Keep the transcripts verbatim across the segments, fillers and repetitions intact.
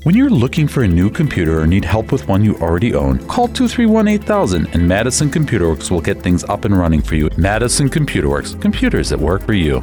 When you're looking for a new computer or need help with one you already own, call two three one, eight thousand and Madison Computer Works will get things up and running for you. Madison Computer Works, computers that work for you.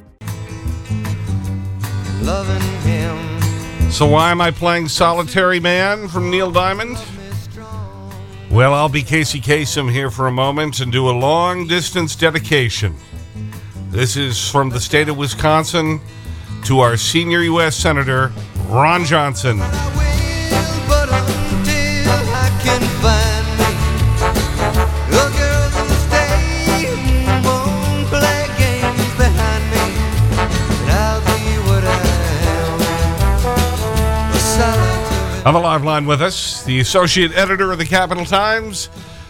Loving him. So why am I playing Solitary Man from Neil Diamond? Well, I'll be Casey Kasem here for a moment and do a long-distance dedication. This is from the state of Wisconsin to our senior U S Senator, Ron Johnson. I will, but until I can find me a girl who'll stay and won't play games behind me, and I'll be what I am, a solitary. On the live line with us, the associate editor of the Capital Times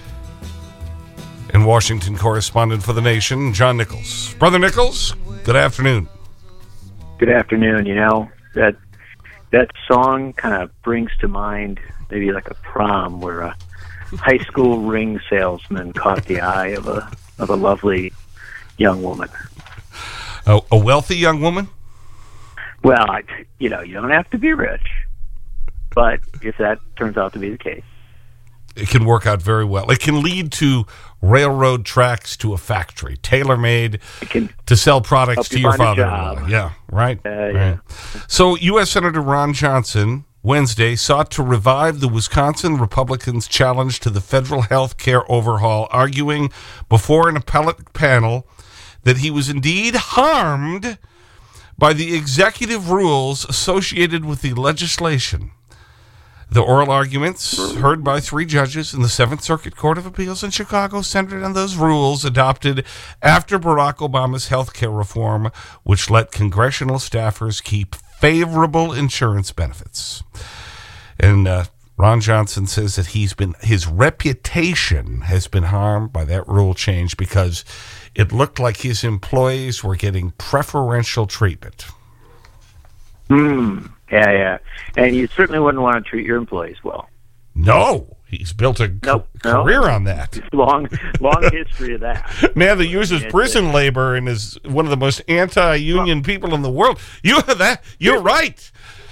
and Washington correspondent for The Nation, John Nichols. Brother Nichols, good afternoon. Good afternoon. You know, that that song kind of brings to mind maybe like a prom where a high school ring salesman caught the eye of a of a lovely young woman. A, a wealthy young woman? Well, I, you know, you don't have to be rich, but if that turns out to be the case, it can work out very well. It can lead to railroad tracks to a factory, tailor-made to sell products to you your find a father-in-law. job. Yeah, right? Uh, right. yeah. So U S Senator Ron Johnson, Wednesday, sought to revive the Wisconsin Republicans' challenge to the federal health care overhaul, arguing before an appellate panel that he was indeed harmed by the executive rules associated with the legislation. The oral arguments, heard by three judges in the Seventh Circuit Court of Appeals in Chicago, centered on those rules adopted after Barack Obama's health care reform, which let congressional staffers keep favorable insurance benefits. And uh, Ron Johnson says that he's been, his reputation has been harmed by that rule change because it looked like his employees were getting preferential treatment. Hmm. Yeah, yeah. And you certainly wouldn't want to treat your employees well. No, he's built a Nope, ca career no. on that. Long, long history of that. Man that uses prison labor and is one of the most anti-union well, people in the world. You that you're right.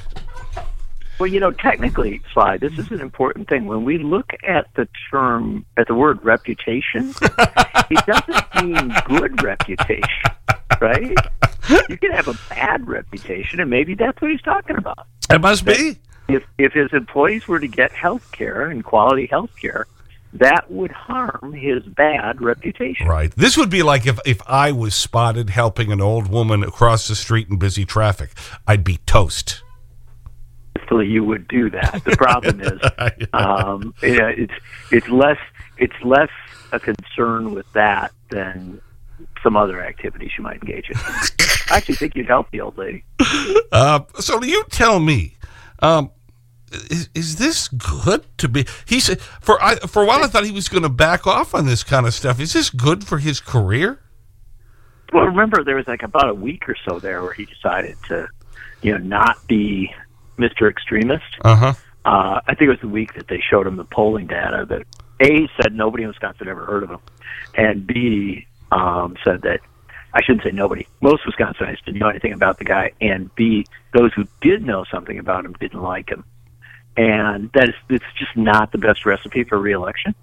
Well, you know, technically, Sly, this is an important thing. When we look at the term, at the word reputation, it doesn't mean good reputation, right? You can have a bad reputation, and maybe that's what he's talking about. It must be. If, if his employees were to get health care and quality health care, that would harm his bad reputation. Right. This would be like if, if I was spotted helping an old woman across the street in busy traffic. I'd be toast. Hopefully you would do that. The problem is, um, yeah, it's it's less it's less a concern with that than some other activities you might engage in. I actually think you'd help the old lady. Uh, so you tell me, um, is, is this good to be? He said for I, for a while I thought he was going to back off on this kind of stuff. Is this good for his career? Well, remember there was like about a week or so there where he decided to, you know, not be Mister Extremist. Uh-huh. Uh, I think it was the week that they showed him the polling data that A, said nobody in Wisconsin ever heard of him, and B, um, said that, I shouldn't say nobody, most Wisconsinites didn't know anything about the guy, and B, those who did know something about him didn't like him. And that is, it's just not the best recipe for re-election.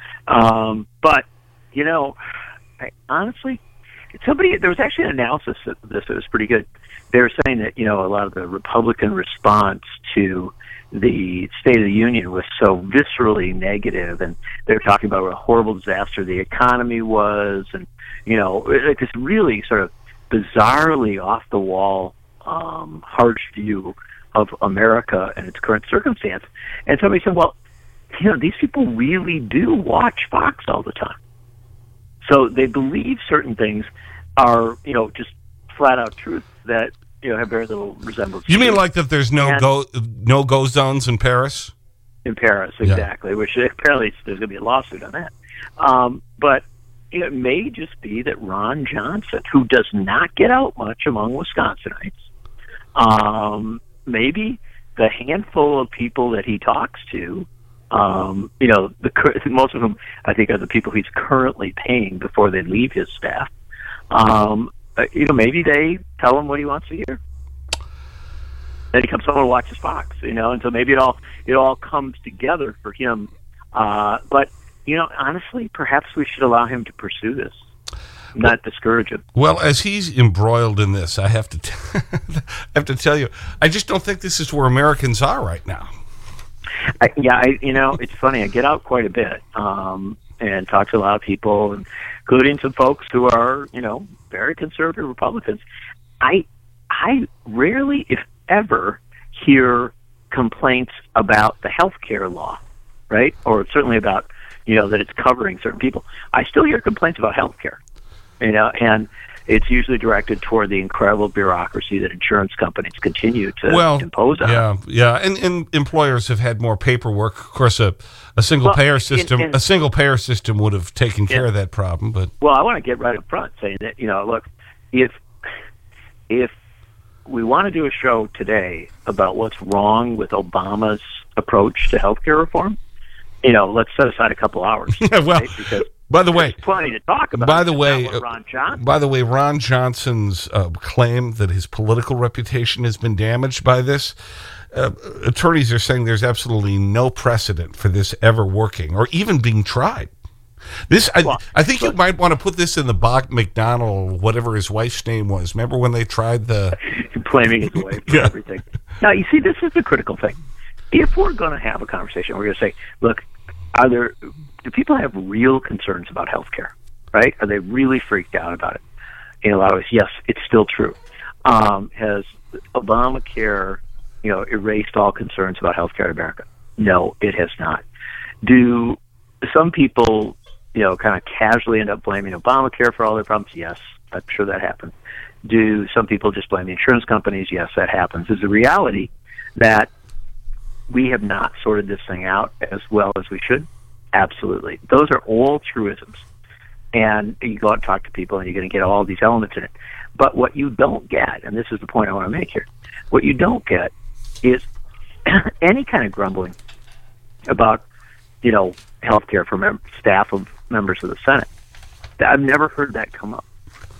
Um, but, you know, I, honestly, somebody, there was actually an analysis of this that was pretty good. They were saying that, you know, a lot of the Republican response to the State of the Union was so viscerally negative, and they were talking about what a horrible disaster the economy was, and, you know, like this really sort of bizarrely off-the-wall, um, harsh view of America and its current circumstance. And somebody said, well, you know, these people really do watch Fox all the time. So they believe certain things are, you know, just flat-out truth that, you know, have very little resemblance. You mean like that there's no go no go zones in Paris? In Paris, exactly. Yeah. Which apparently there's going to be a lawsuit on that. Um, but it may just be that Ron Johnson, who does not get out much among Wisconsinites, um, maybe the handful of people that he talks to, um, you know, the most of them I think are the people he's currently paying before they leave his staff. Um, you know, maybe they tell him what he wants to hear. then he comes home and watches Fox, you know, and so maybe it all it all comes together for him. Uh, but you know, honestly, perhaps we should allow him to pursue this, not discourage him. Well, as he's embroiled in this, I have to t I have to tell you, I just don't think this is where Americans are right now. I, yeah, I, you know, it's funny. I get out quite a bit um, and talk to a lot of people, including some folks who are, you know, very conservative Republicans. I I rarely, if ever, hear complaints about the health care law, right? Or certainly about, you know, that it's covering certain people. I still hear complaints about health care, you know, and it's usually directed toward the incredible bureaucracy that insurance companies continue to well, impose on. Yeah, yeah, and, and employers have had more paperwork. Of course, a, a single well, payer system, in, in, a single payer system would have taken care yeah. of that problem. But well, I want to get right up front saying that, you know, look, if if we want to do a show today about what's wrong with Obama's approach to healthcare reform, you know, let's set aside a couple hours. Yeah, well, right? Because by the way, there's plenty to talk about. By the way, Ron Johnson. by the way, Ron Johnson's uh, claim that his political reputation has been damaged by this, uh, attorneys are saying there's absolutely no precedent for this ever working or even being tried. This, I, well, I think you might want to put this in the Bob McDonnell, whatever his wife's name was. Remember when they tried the blaming his wife for yeah. everything? Now, you see, this is the critical thing. If we're going to have a conversation, we're going to say, look, are there, do people have real concerns about health care, right? Are they really freaked out about it? In a lot of ways, yes, it's still true. Um, has Obamacare, you know, erased all concerns about health care in America? No, it has not. Do some people, you know, kind of casually end up blaming Obamacare for all their problems? Yes, I'm sure that happens. Do some people just blame the insurance companies? Yes, that happens. There's a reality that we have not sorted this thing out as well as we should. Absolutely. Those are all truisms. And you go out and talk to people and you're going to get all these elements in it. But what you don't get, and this is the point I want to make here, what you don't get is any kind of grumbling about, you know, health care for mem staff of members of the Senate. I've never heard that come up.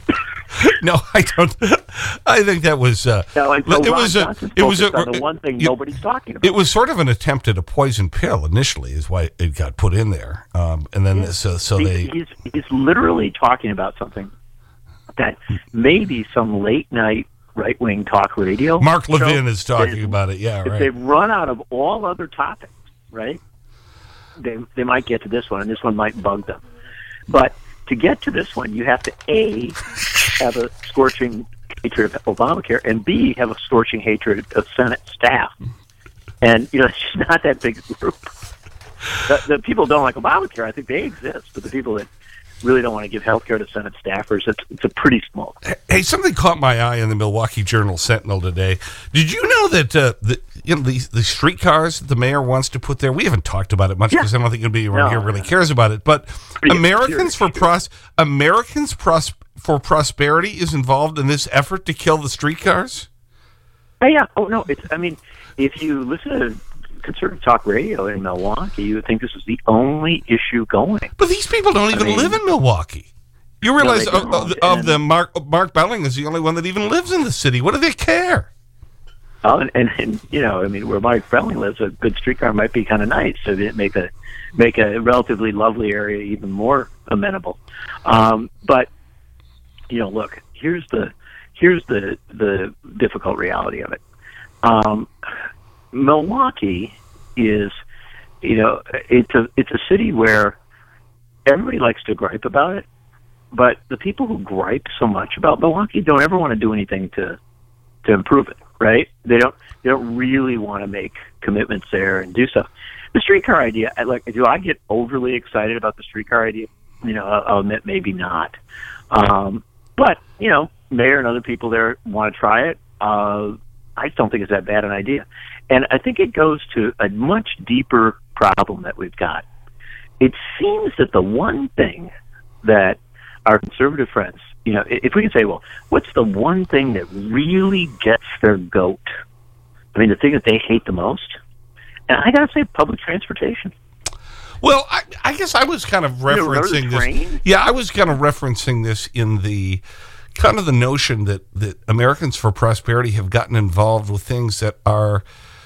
No, I don't. I think that was. Uh, no, and so it Ron was a. Johnson's It was a. on the one thing you, nobody's talking about. It was sort of an attempt at a poison pill initially, is why it got put in there, um, and then yeah. this, uh, so he, they. He's, he's literally talking about something that maybe some late night right wing talk radio. Mark Levin show is talking is, about it. Yeah, if right. They've run out of all other topics, right? They they might get to this one, and this one might bug them, but to get to this one, you have to A, have a scorching hatred of Obamacare, and B, have a scorching hatred of Senate staff. And, you know, it's just not that big a group. The, the people who don't like Obamacare, I think they exist, but the people that really don't want to give health care to Senate staffers, it's, it's a pretty small. Hey, something caught my eye in the Milwaukee Journal-Sentinel today. Did you know that uh, the, you know, the, the streetcars that the mayor wants to put there, we haven't talked about it much because yeah. I don't think anybody around no, here really cares about it, but yeah, Americans sure, for pros Americans pros for Prosperity is involved in this effort to kill the streetcars? Oh, yeah. Oh, no. It's, I mean, if you listen to conservative talk radio in Milwaukee, you would think this is the only issue going. But these people don't even I mean, live in Milwaukee. You realize no, of, of, of the Mark, Mark Belling is the only one that even lives in the city. What do they care? Oh, and, and, and you know, I mean, where Mark Belling lives, a good streetcar might be kind of nice, so it make a make a relatively lovely area even more amenable. Um, but you know, look, here's the here's the the difficult reality of it. Um, Milwaukee is, you know, it's a it's a city where everybody likes to gripe about it, but the people who gripe so much about Milwaukee don't ever want to do anything to to improve it, right? They don't they don't really want to make commitments there and do stuff. The streetcar idea, I like, do I get overly excited about the streetcar idea? You know, I'll, I'll admit maybe not. Um, but you know, mayor and other people there want to try it. Uh, I don't think it's that bad an idea. And I think it goes to a much deeper problem that we've got. It seems that the one thing that our conservative friends, you know, if we can say, well, what's the one thing that really gets their goat? I mean, the thing that they hate the most? And I got to say, public transportation. Well, I, I guess I was kind of referencing you know, this. Yeah, I was kind of referencing this in the kind of the notion that, that Americans for Prosperity have gotten involved with things that are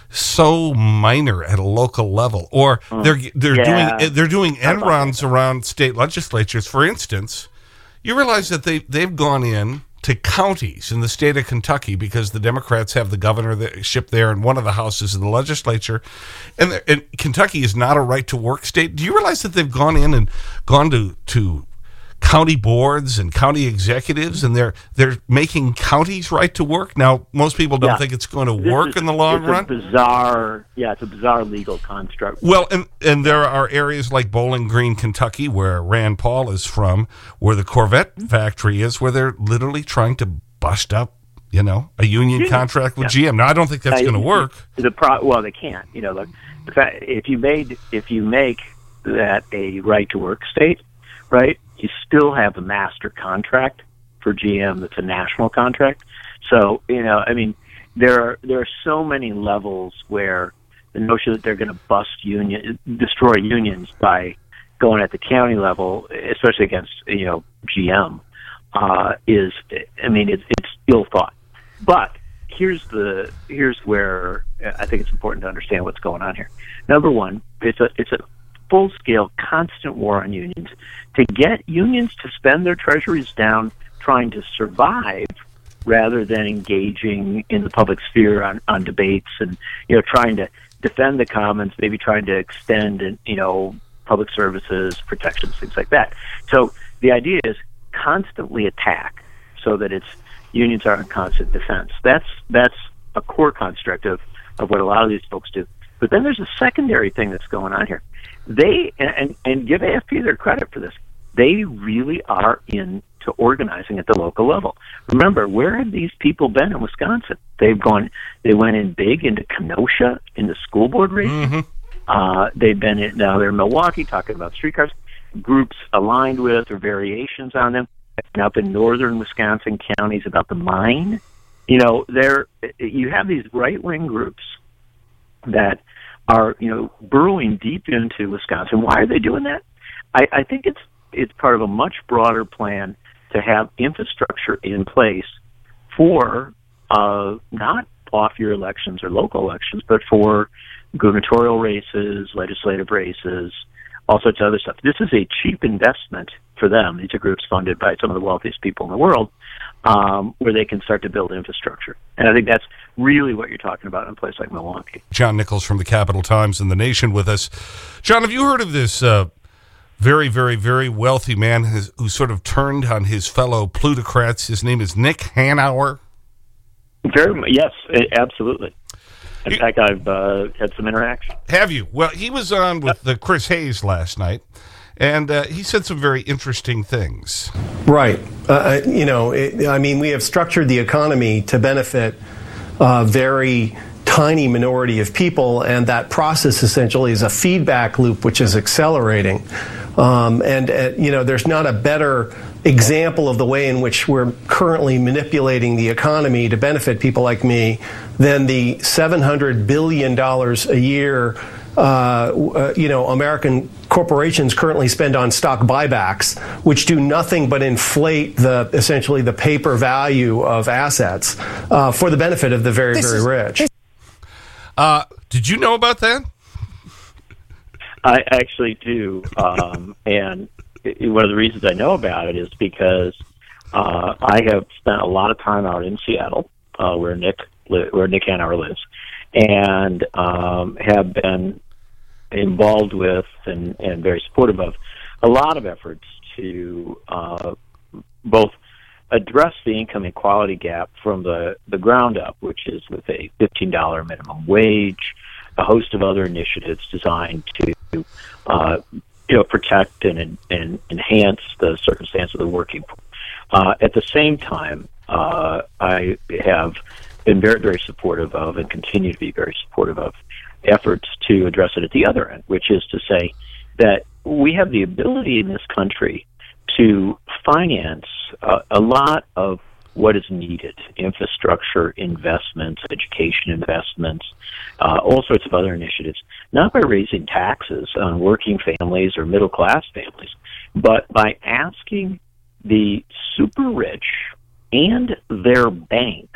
so minor at a local level, or they're, they're Yeah. doing, they're doing end runs around state legislatures. For instance, you realize that they, they've gone in to counties in the state of Kentucky because the Democrats have the governorship there and one of the houses in the legislature. And, and Kentucky is not a right-to-work state. Do you realize that they've gone in and gone to, to county boards and county executives, and they're, they're making counties right to work? Now, most people don't Yeah. think it's going to This work is- in the long it's run. A bizarre, yeah, it's a bizarre legal construct. Well, and, and there are areas like Bowling Green, Kentucky, where Rand Paul is from, where the Corvette factory is, where they're literally trying to bust up, you know, a union contract with G M. Now, I don't think that's Uh, going to work. The pro, well, they can't. You know, the, the fact, if you made if you make that a right to work state, right, you still have a master contract for G M that's a national contract. So, you know, I mean, there are there are so many levels where the notion that they're going to bust union, destroy unions by going at the county level, especially against, you know, G M, uh, is, I mean, it's it's ill thought. But here's the here's where I think it's important to understand what's going on here. Number one, it's a it's a full scale, constant war on unions to get unions to spend their treasuries down trying to survive rather than engaging in the public sphere on, on debates and, you know, trying to defend the commons, maybe trying to extend, and, you know, public services, protections, things like that. So the idea is constantly attack so that it's unions are in constant defense. That's that's a core construct of, of what a lot of these folks do. But then there's a secondary thing that's going on here. They, and, and give A F P their credit for this, they really are into organizing at the local level. Remember, where have these people been in Wisconsin? They've gone, they went in big into Kenosha, into school board races. Mm-hmm. Uh, they've been in, now they're in Milwaukee talking about streetcars, groups aligned with or variations on them. And up in northern Wisconsin counties about the mine. You know, there you have these right-wing groups that are, you know, burrowing deep into Wisconsin. Why are they doing that? I, I think it's it's part of a much broader plan to have infrastructure in place for uh, not off-year elections or local elections, but for gubernatorial races, legislative races, all sorts of other stuff. This is a cheap investment for them. These are groups funded by some of the wealthiest people in the world, um, where they can start to build infrastructure. And I think that's really what you're talking about in a place like Milwaukee. John Nichols from the Capital Times and The Nation with us. John, have you heard of this uh, very, very, very wealthy man who's, who sort of turned on his fellow plutocrats? His name is Nick Hanauer. Very, yes, absolutely. In fact, I've uh, had some interaction. Have you? Well, he was on with the Chris Hayes last night, and uh, he said some very interesting things. Right. Uh, you know, it, I mean, we have structured the economy to benefit a very tiny minority of people, and that process essentially is a feedback loop which is accelerating. Um, and, uh, you know, there's not a better example of the way in which we're currently manipulating the economy to benefit people like me than the seven hundred billion dollars a year uh, uh, you know, American corporations currently spend on stock buybacks, which do nothing but inflate the essentially the paper value of assets uh, for the benefit of the very, This very is- rich. Uh, did you know about that? I actually do, um, and it, one of the reasons I know about it is because uh, I have spent a lot of time out in Seattle, uh, where Nick li- where Nick Hanauer lives, and um, have been involved with and, and very supportive of a lot of efforts to uh, both address the income inequality gap from the, the ground up, which is with a fifteen dollar minimum wage, a host of other initiatives designed to, uh, you know, protect and, and enhance the circumstance of the working poor. Uh, at the same time, uh, I have been very, very supportive of and continue to be very supportive of efforts to address it at the other end, which is to say that we have the ability in this country to finance uh, a lot of what is needed, infrastructure investments, education investments, uh, all sorts of other initiatives, not by raising taxes on working families or middle-class families, but by asking the super rich and their banks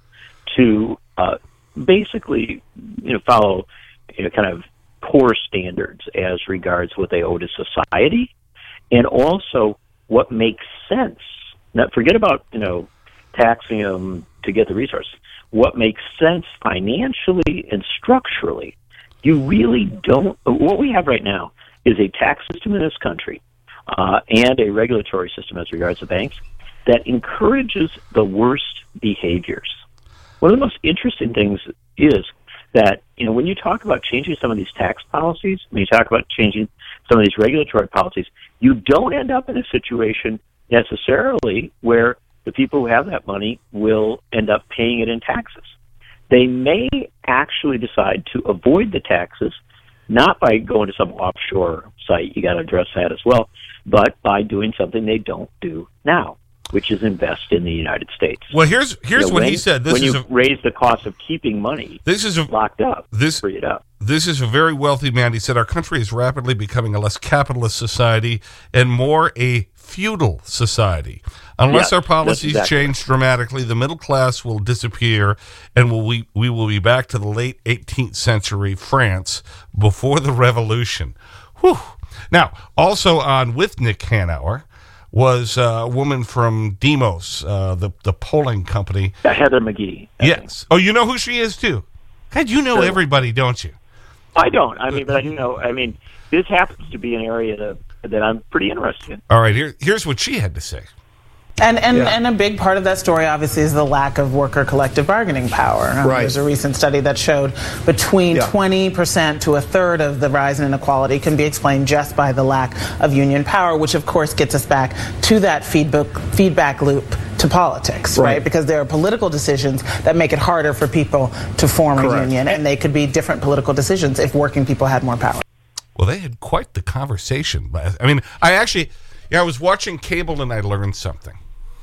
to uh, basically, you know, follow, you know, kind of core standards as regards what they owe to society, and also what makes sense. Now, forget about, you know, taxing them to get the resources. What makes sense financially and structurally. You really don't. What we have right now is a tax system in this country uh, and a regulatory system as regards to banks that encourages the worst behaviors. One of the most interesting things is that, you know, when you talk about changing some of these tax policies, when you talk about changing some of these regulatory policies, you don't end up in a situation necessarily where the people who have that money will end up paying it in taxes. They may actually decide to avoid the taxes, not by going to some offshore site, you got to address that as well, but by doing something they don't do now, which is invest in the United States. Well, here's here's you know, what when, he said. This when is you a, raise the cost of keeping money this is a, locked up, this, free it up. This is a very wealthy man. He said, our country is rapidly becoming a less capitalist society and more a feudal society. Unless Yes, our policies that's exactly change dramatically, the middle class will disappear, and will we, we will be back to the late eighteenth century France before the Revolution. Whew. Now, also on with Nick Hanauer was a woman from Demos, uh, the, the polling company. Uh, Heather McGee. I think. Yes. Oh, you know who she is, too? God, you know Sure. everybody, don't you? I don't. I mean, but I do know. I mean, this happens to be an area that, that I'm pretty interested in. All right, here, here's what she had to say. And and, Yeah. and a big part of that story, obviously, is the lack of worker collective bargaining power. Um, Right. There's a recent study that showed between Yeah. twenty percent to a third of the rise in inequality can be explained just by the lack of union power, which, of course, gets us back to that feedback, feedback loop to politics, right. Right. Because there are political decisions that make it harder for people to form a Correct. union, and they could be different political decisions if working people had more power. Well, they had quite the conversation. I mean, I actually, yeah, I was watching cable and I learned something.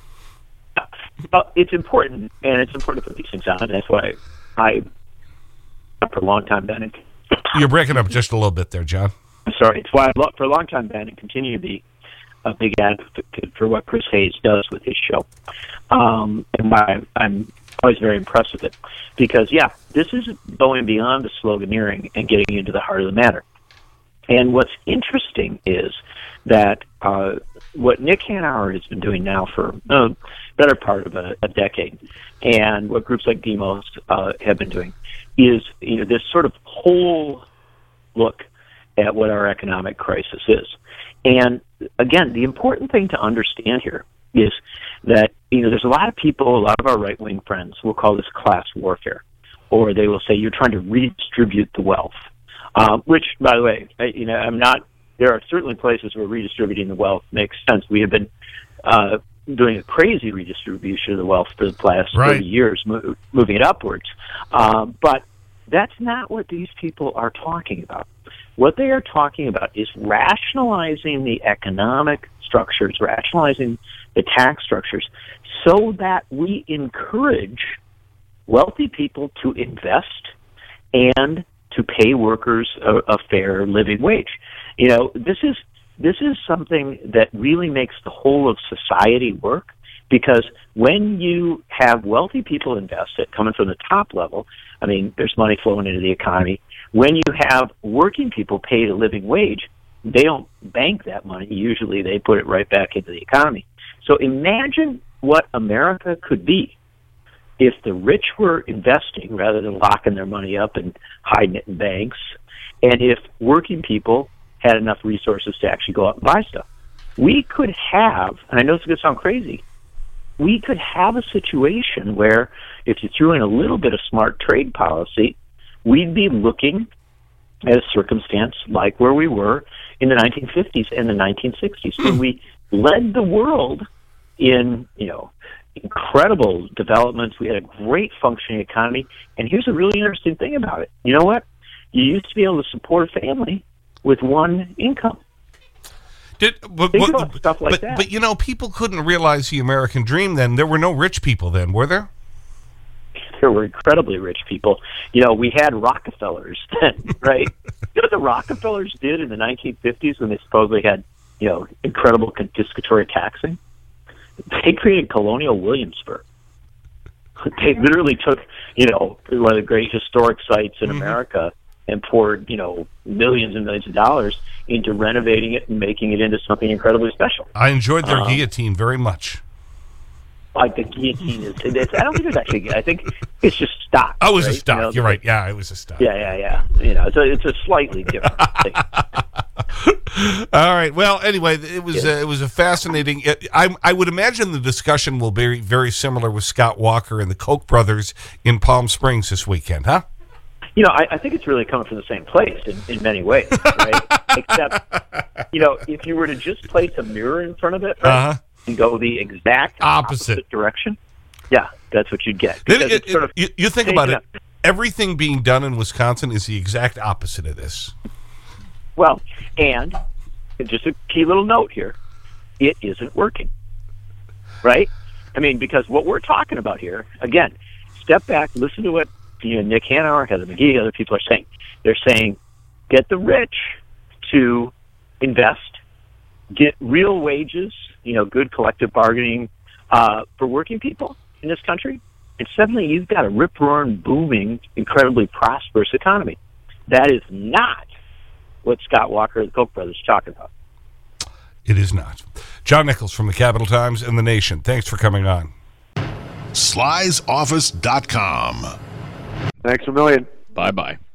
Uh, it's important, and it's important to put these things on, and that's why I, for a long time, been in, You're breaking up just a little bit there, John. I'm sorry, it's why I, for a long time been and continue to be a big advocate for what Chris Hayes does with his show, um, and why I'm always very impressed with it. Because, yeah, this is going beyond the sloganeering and getting into the heart of the matter. And what's interesting is that uh, what Nick Hanauer has been doing now for a better part of a, a decade, and what groups like Demos uh, have been doing, is you know this sort of whole look at what our economic crisis is. And again, the important thing to understand here is that you know there's a lot of people, a lot of our right-wing friends will call this class warfare, or they will say you're trying to redistribute the wealth. Uh, which, by the way, I, you know, I'm not. There are certainly places where redistributing the wealth makes sense. We have been uh, doing a crazy redistribution of the wealth for the past Right. thirty years, mo- moving it upwards. Um, but that's not what these people are talking about. What they are talking about is rationalizing the economic structures, rationalizing the tax structures, so that we encourage wealthy people to invest and to pay workers a, a fair living wage. You know, this is this is something that really makes the whole of society work, because when you have wealthy people invested coming from the top level, I mean, there's money flowing into the economy. When you have working people paid a living wage, they don't bank that money. Usually they put it right back into the economy. So imagine what America could be if the rich were investing rather than locking their money up and hiding it in banks, and if working people had enough resources to actually go out and buy stuff. We could have, and I know it's going to sound crazy, we could have a situation where if you threw in a little bit of smart trade policy, we'd be looking at a circumstance like where we were in the nineteen fifties and the nineteen sixties, when we led the world in, you know, incredible developments. We had a great functioning economy. And here's a really interesting thing about it. You know what? You used to be able to support a family with one income. Did, but, Think but, about stuff like but, that. but, you know, people couldn't realize the American dream then. There were no rich people then, were there? There were incredibly rich people. You know, we had Rockefellers then, right? You know what the Rockefellers did in the nineteen fifties when they supposedly had, you know, incredible confiscatory taxing? They created Colonial Williamsburg. They literally took, you know, one of the great historic sites in mm-hmm. America and poured, you know, millions and millions of dollars into renovating it and making it into something incredibly special. I enjoyed their um, guillotine very much. Like the guillotine is, it's, I don't think it's actually, I think it's just stock. Oh, it was right? a stock. You know, You're right. Yeah, it was a stock. Yeah, yeah, yeah. You know, it's a, it's a slightly different thing. All right. Well, anyway, it was uh, it was a fascinating. It, I I would imagine the discussion will be very similar with Scott Walker and the Koch brothers in Palm Springs this weekend, huh? You know, I, I think it's really coming from the same place in, in many ways, right? Except, you know, if you were to just place a mirror in front of it, right, uh-huh. and go the exact opposite. opposite direction, yeah, that's what you'd get. It, it, sort of you, you think about it. Everything being done in Wisconsin is the exact opposite of this. Well, and just a key little note here, it isn't working, right? I mean, because what we're talking about here, again, step back, listen to what you know, Nick Hanauer, Heather McGhee, other people are saying. They're saying, get the rich to invest, get real wages, you know, good collective bargaining uh, for working people in this country, and suddenly you've got a rip-roaring, booming, incredibly prosperous economy. That is not what Scott Walker and the Koch brothers are talking about. It is not. John Nichols from the Capital Times and The Nation. Thanks for coming on. Sly's Office dot com. Thanks a million. Bye-bye.